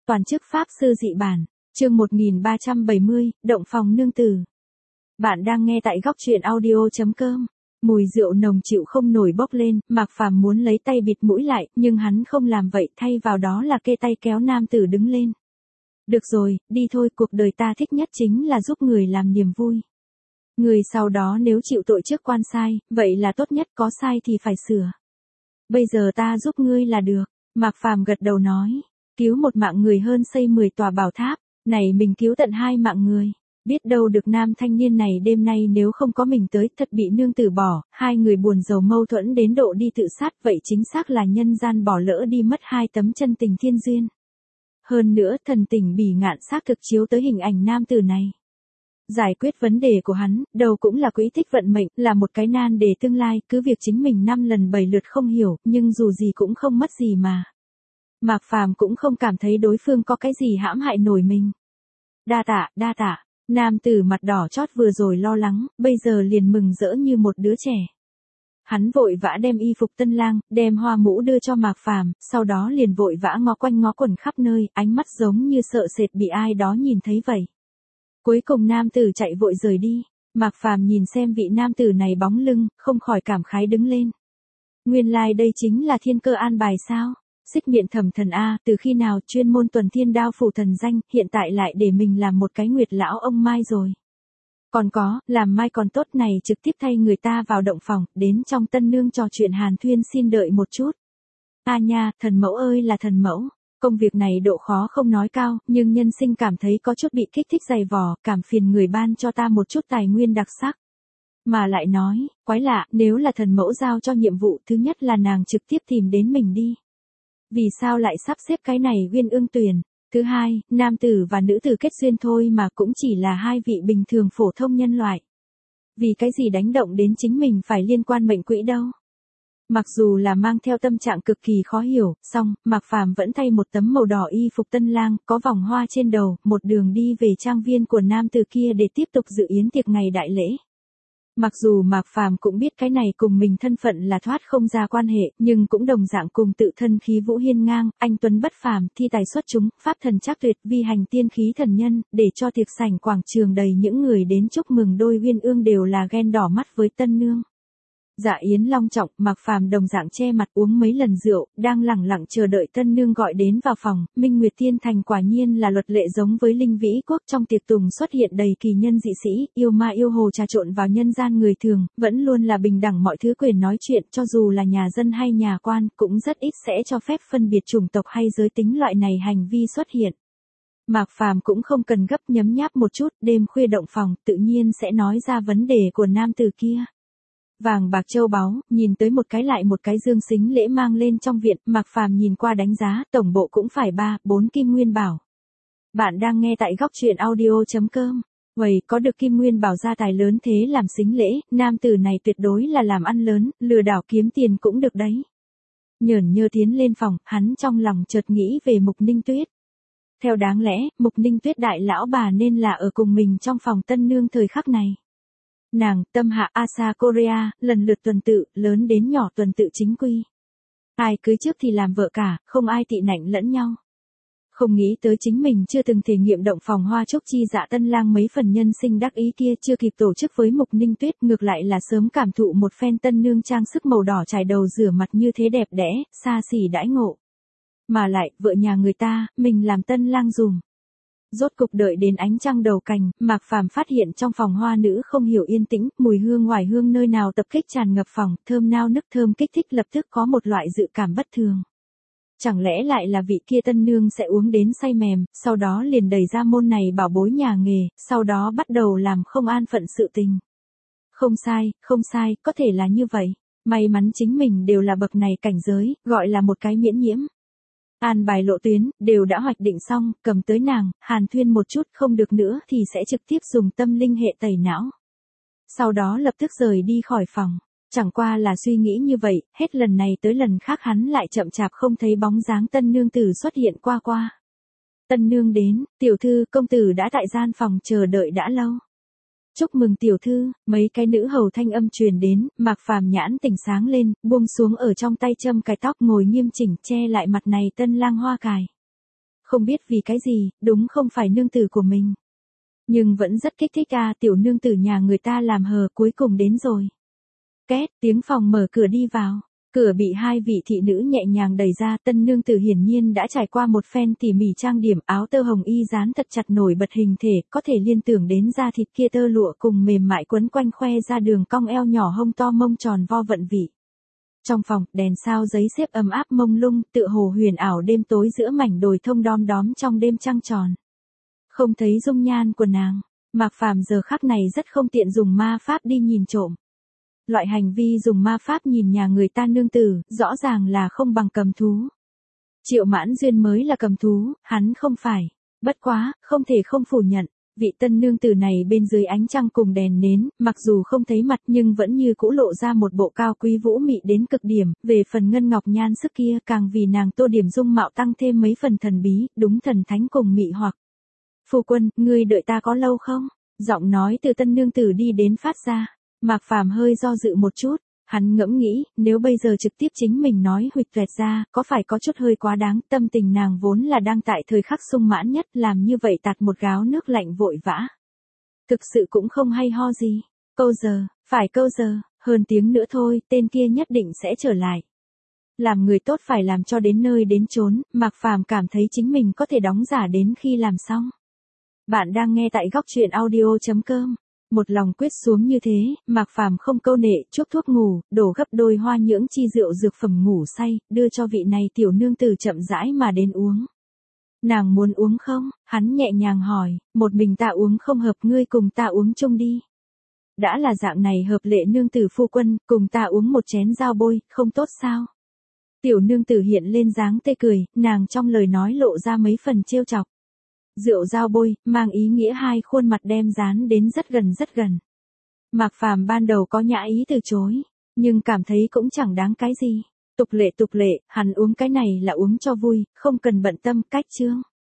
Toàn chức Pháp sư dị bản, chương 1370, động phòng nương tử. Bạn đang nghe tại góc truyện audio.com. Mùi rượu nồng chịu không nổi bốc lên, Mạc Phàm muốn lấy tay bịt mũi lại, nhưng hắn không làm vậy, thay vào đó là kê tay kéo nam tử đứng lên. Được rồi, đi thôi, cuộc đời ta thích nhất chính là giúp người làm niềm vui. Người sau đó nếu chịu tội trước quan sai, vậy là tốt nhất, có sai thì phải sửa. Bây giờ ta giúp ngươi là được, Mạc Phàm gật đầu nói. Cứu một mạng người hơn xây 10 tòa bảo tháp, này mình cứu tận 2 mạng người. Biết đâu được nam thanh niên này đêm nay nếu không có mình tới thật bị nương tử bỏ, hai người buồn rầu mâu thuẫn đến độ đi tự sát, vậy chính xác là nhân gian bỏ lỡ đi mất 2 tấm chân tình thiên duyên. Hơn nữa thần tình bỉ ngạn xác thực chiếu tới hình ảnh nam tử này. Giải quyết vấn đề của hắn, đầu cũng là quỹ tích vận mệnh, là một cái nan đề tương lai, cứ việc chính mình 5 lần 7 lượt không hiểu, nhưng dù gì cũng không mất gì mà. Mạc Phàm cũng không cảm thấy đối phương có cái gì hãm hại nổi mình. Đa tạ, nam tử mặt đỏ chót vừa rồi lo lắng, bây giờ liền mừng rỡ như một đứa trẻ. Hắn vội vã đem y phục tân lang, đem hoa mũ đưa cho Mạc Phàm, sau đó liền vội vã ngó quanh ngó quẩn khắp nơi, ánh mắt giống như sợ sệt bị ai đó nhìn thấy vậy. Cuối cùng nam tử chạy vội rời đi, Mạc Phàm nhìn xem vị nam tử này bóng lưng, không khỏi cảm khái đứng lên. Nguyên lai đây chính là thiên cơ an bài sao? Xích Miện Thẩm Thần a, từ khi nào chuyên môn tuần thiên đao phủ thần danh, hiện tại lại để mình làm một cái Nguyệt lão ông Mai rồi. Còn có, làm Mai còn tốt này trực tiếp thay người ta vào động phòng, đến trong tân nương trò chuyện hàn thuyên, xin đợi một chút. A nha, thần mẫu ơi là thần mẫu. Công việc này độ khó không nói cao, nhưng nhân sinh cảm thấy có chút bị kích thích dày vò, cảm phiền người ban cho ta một chút tài nguyên đặc sắc. Mà lại nói, quái lạ, nếu là thần mẫu giao cho nhiệm vụ, thứ nhất là nàng trực tiếp tìm đến mình đi. Vì sao lại sắp xếp cái này Uyên Ương Tuyền? Thứ hai, nam tử và nữ tử kết duyên thôi mà cũng chỉ là hai vị bình thường phổ thông nhân loại. Vì cái gì đánh động đến chính mình phải liên quan mệnh quỹ đâu? Mặc dù là mang theo tâm trạng cực kỳ khó hiểu, song Mạc Phàm vẫn thay một tấm màu đỏ y phục tân lang, có vòng hoa trên đầu, một đường đi về trang viên của nam tử kia để tiếp tục dự yến tiệc ngày đại lễ. Mặc dù Mạc Phàm cũng biết cái này cùng mình thân phận là thoát không ra quan hệ, nhưng cũng đồng dạng cùng tự thân khí vũ hiên ngang, anh tuấn bất phàm, thi tài xuất chúng, pháp thần trác tuyệt, vi hành tiên khí thần nhân, để cho tiệc sảnh quảng trường đầy những người đến chúc mừng đôi Uyên Ương đều là ghen đỏ mắt với tân nương. Dạ yến long trọng, Mạc Phàm đồng dạng che mặt uống mấy lần rượu, đang lẳng lặng chờ đợi tân nương gọi đến vào phòng. Minh Nguyệt Tiên Thành quả nhiên là luật lệ giống với Linh Vĩ Quốc, trong tiệc tùng xuất hiện đầy kỳ nhân dị sĩ, yêu ma yêu hồ trà trộn vào nhân gian người thường, vẫn luôn là bình đẳng mọi thứ quyền nói chuyện, cho dù là nhà dân hay nhà quan, cũng rất ít sẽ cho phép phân biệt chủng tộc hay giới tính loại này hành vi xuất hiện. Mạc Phàm cũng không cần gấp, nhấm nháp một chút, đêm khuya động phòng, tự nhiên sẽ nói ra vấn đề của nam tử kia. Vàng bạc châu báu, nhìn tới một cái lại một cái dương xính lễ mang lên trong viện, Mạc Phàm nhìn qua đánh giá, tổng bộ cũng phải 3-4 kim nguyên bảo. Bạn đang nghe tại góc truyện audio.com. Vậy có được kim nguyên bảo gia tài lớn thế làm xính lễ, nam tử này tuyệt đối là làm ăn lớn, lừa đảo kiếm tiền cũng được đấy. Nhởn nhơ tiến lên phòng, hắn trong lòng chợt nghĩ về Mục Ninh Tuyết. Theo đáng lẽ, Mục Ninh Tuyết đại lão bà nên là ở cùng mình trong phòng tân nương thời khắc này. Nàng, Tâm Hạ, Asa Korea, lần lượt tuần tự, lớn đến nhỏ tuần tự chính quy. Ai cưới trước thì làm vợ cả, không ai tị nạnh lẫn nhau. Không nghĩ tới chính mình chưa từng thể nghiệm động phòng hoa chúc chi dạ tân lang mấy phần nhân sinh đắc ý kia, chưa kịp tổ chức với Mục Ninh Tuyết, ngược lại là sớm cảm thụ một phen tân nương trang sức màu đỏ trải đầu rửa mặt như thế đẹp đẽ, xa xỉ đãi ngộ. Mà lại, vợ nhà người ta, mình làm tân lang dùm. Rốt cục đợi đến ánh trăng đầu cành, Mạc Phàm phát hiện trong phòng hoa nữ không hiểu yên tĩnh, mùi hương ngoại hương nơi nào tập kích tràn ngập phòng, thơm nao nức thơm kích thích, lập tức có một loại dự cảm bất thường. Chẳng lẽ lại là vị kia tân nương sẽ uống đến say mềm, sau đó liền đẩy ra môn này bảo bối nhà nghề, sau đó bắt đầu làm không an phận sự tình. Không sai, có thể là như vậy. May mắn chính mình đều là bậc này cảnh giới, gọi là một cái miễn nhiễm. An bài lộ tuyến, đều đã hoạch định xong, cầm tới nàng, hàn thuyên một chút, không được nữa thì sẽ trực tiếp dùng tâm linh hệ tẩy não. Sau đó lập tức rời đi khỏi phòng. Chẳng qua là suy nghĩ như vậy, hết lần này tới lần khác hắn lại chậm chạp không thấy bóng dáng tân nương tử xuất hiện qua. Tân nương đến, tiểu thư, công tử đã tại gian phòng chờ đợi đã lâu. Chúc mừng tiểu thư, mấy cái nữ hầu thanh âm truyền đến, Mạc Phàm nhãn tỉnh sáng lên, buông xuống ở trong tay châm cài tóc, ngồi nghiêm chỉnh che lại mặt này tân lang hoa cài. Không biết vì cái gì, đúng không phải nương tử của mình. Nhưng vẫn rất kích thích tiểu nương tử nhà người ta làm hờ cuối cùng đến rồi. Két, tiếng phòng mở cửa đi vào. Cửa bị hai vị thị nữ nhẹ nhàng đẩy ra, tân nương tử hiển nhiên đã trải qua một phen tỉ mỉ trang điểm, áo tơ hồng y dán thật chặt nổi bật hình thể, có thể liên tưởng đến da thịt kia tơ lụa cùng mềm mại quấn quanh khoe ra đường cong eo nhỏ hông to mông tròn vo vận vị. Trong phòng, đèn sao giấy xếp ấm áp mông lung, tựa hồ huyền ảo đêm tối giữa mảnh đồi thông đom đóm trong đêm trăng tròn. Không thấy dung nhan của nàng, Mạc Phàm giờ khắc này rất không tiện dùng ma pháp đi nhìn trộm. Loại hành vi dùng ma pháp nhìn nhà người ta nương tử, rõ ràng là không bằng cầm thú. Triệu Mãn Duyên mới là cầm thú, hắn không phải. Bất quá, không thể không phủ nhận, vị tân nương tử này bên dưới ánh trăng cùng đèn nến, mặc dù không thấy mặt nhưng vẫn như cũ lộ ra một bộ cao quý vũ mị đến cực điểm, về phần ngân ngọc nhan sức kia càng vì nàng tô điểm dung mạo tăng thêm mấy phần thần bí, đúng thần thánh cùng mị hoặc. Phu quân, ngươi đợi ta có lâu không? Giọng nói từ tân nương tử đi đến phát ra. Mạc Phàm hơi do dự một chút, hắn ngẫm nghĩ, nếu bây giờ trực tiếp chính mình nói huỵch toẹt ra, có phải có chút hơi quá đáng, tâm tình nàng vốn là đang tại thời khắc sung mãn nhất, làm như vậy tạt một gáo nước lạnh vội vã. Thực sự cũng không hay ho gì, câu giờ, hơn tiếng nữa thôi, tên kia nhất định sẽ trở lại. Làm người tốt phải làm cho đến nơi đến chốn, Mạc Phàm cảm thấy chính mình có thể đóng giả đến khi làm xong. Bạn đang nghe tại góc truyện audio.com. Một lòng quyết xuống như thế, Mạc Phàm không câu nệ, chuốc thuốc ngủ, đổ gấp đôi hoa nhưỡng chi rượu dược phẩm ngủ say, đưa cho vị này tiểu nương tử chậm rãi mà đến uống. Nàng muốn uống không? Hắn nhẹ nhàng hỏi, một mình ta uống không hợp, ngươi cùng ta uống chung đi. Đã là dạng này hợp lệ nương tử phu quân, cùng ta uống một chén dao bôi, không tốt sao? Tiểu nương tử hiện lên dáng tê cười, nàng trong lời nói lộ ra mấy phần trêu chọc. Rượu dao bôi, mang ý nghĩa hai khuôn mặt đem dán đến rất gần. Mạc Phàm ban đầu có nhã ý từ chối, nhưng cảm thấy cũng chẳng đáng cái gì. Tục lệ, hắn uống cái này là uống cho vui, không cần bận tâm, cách chương.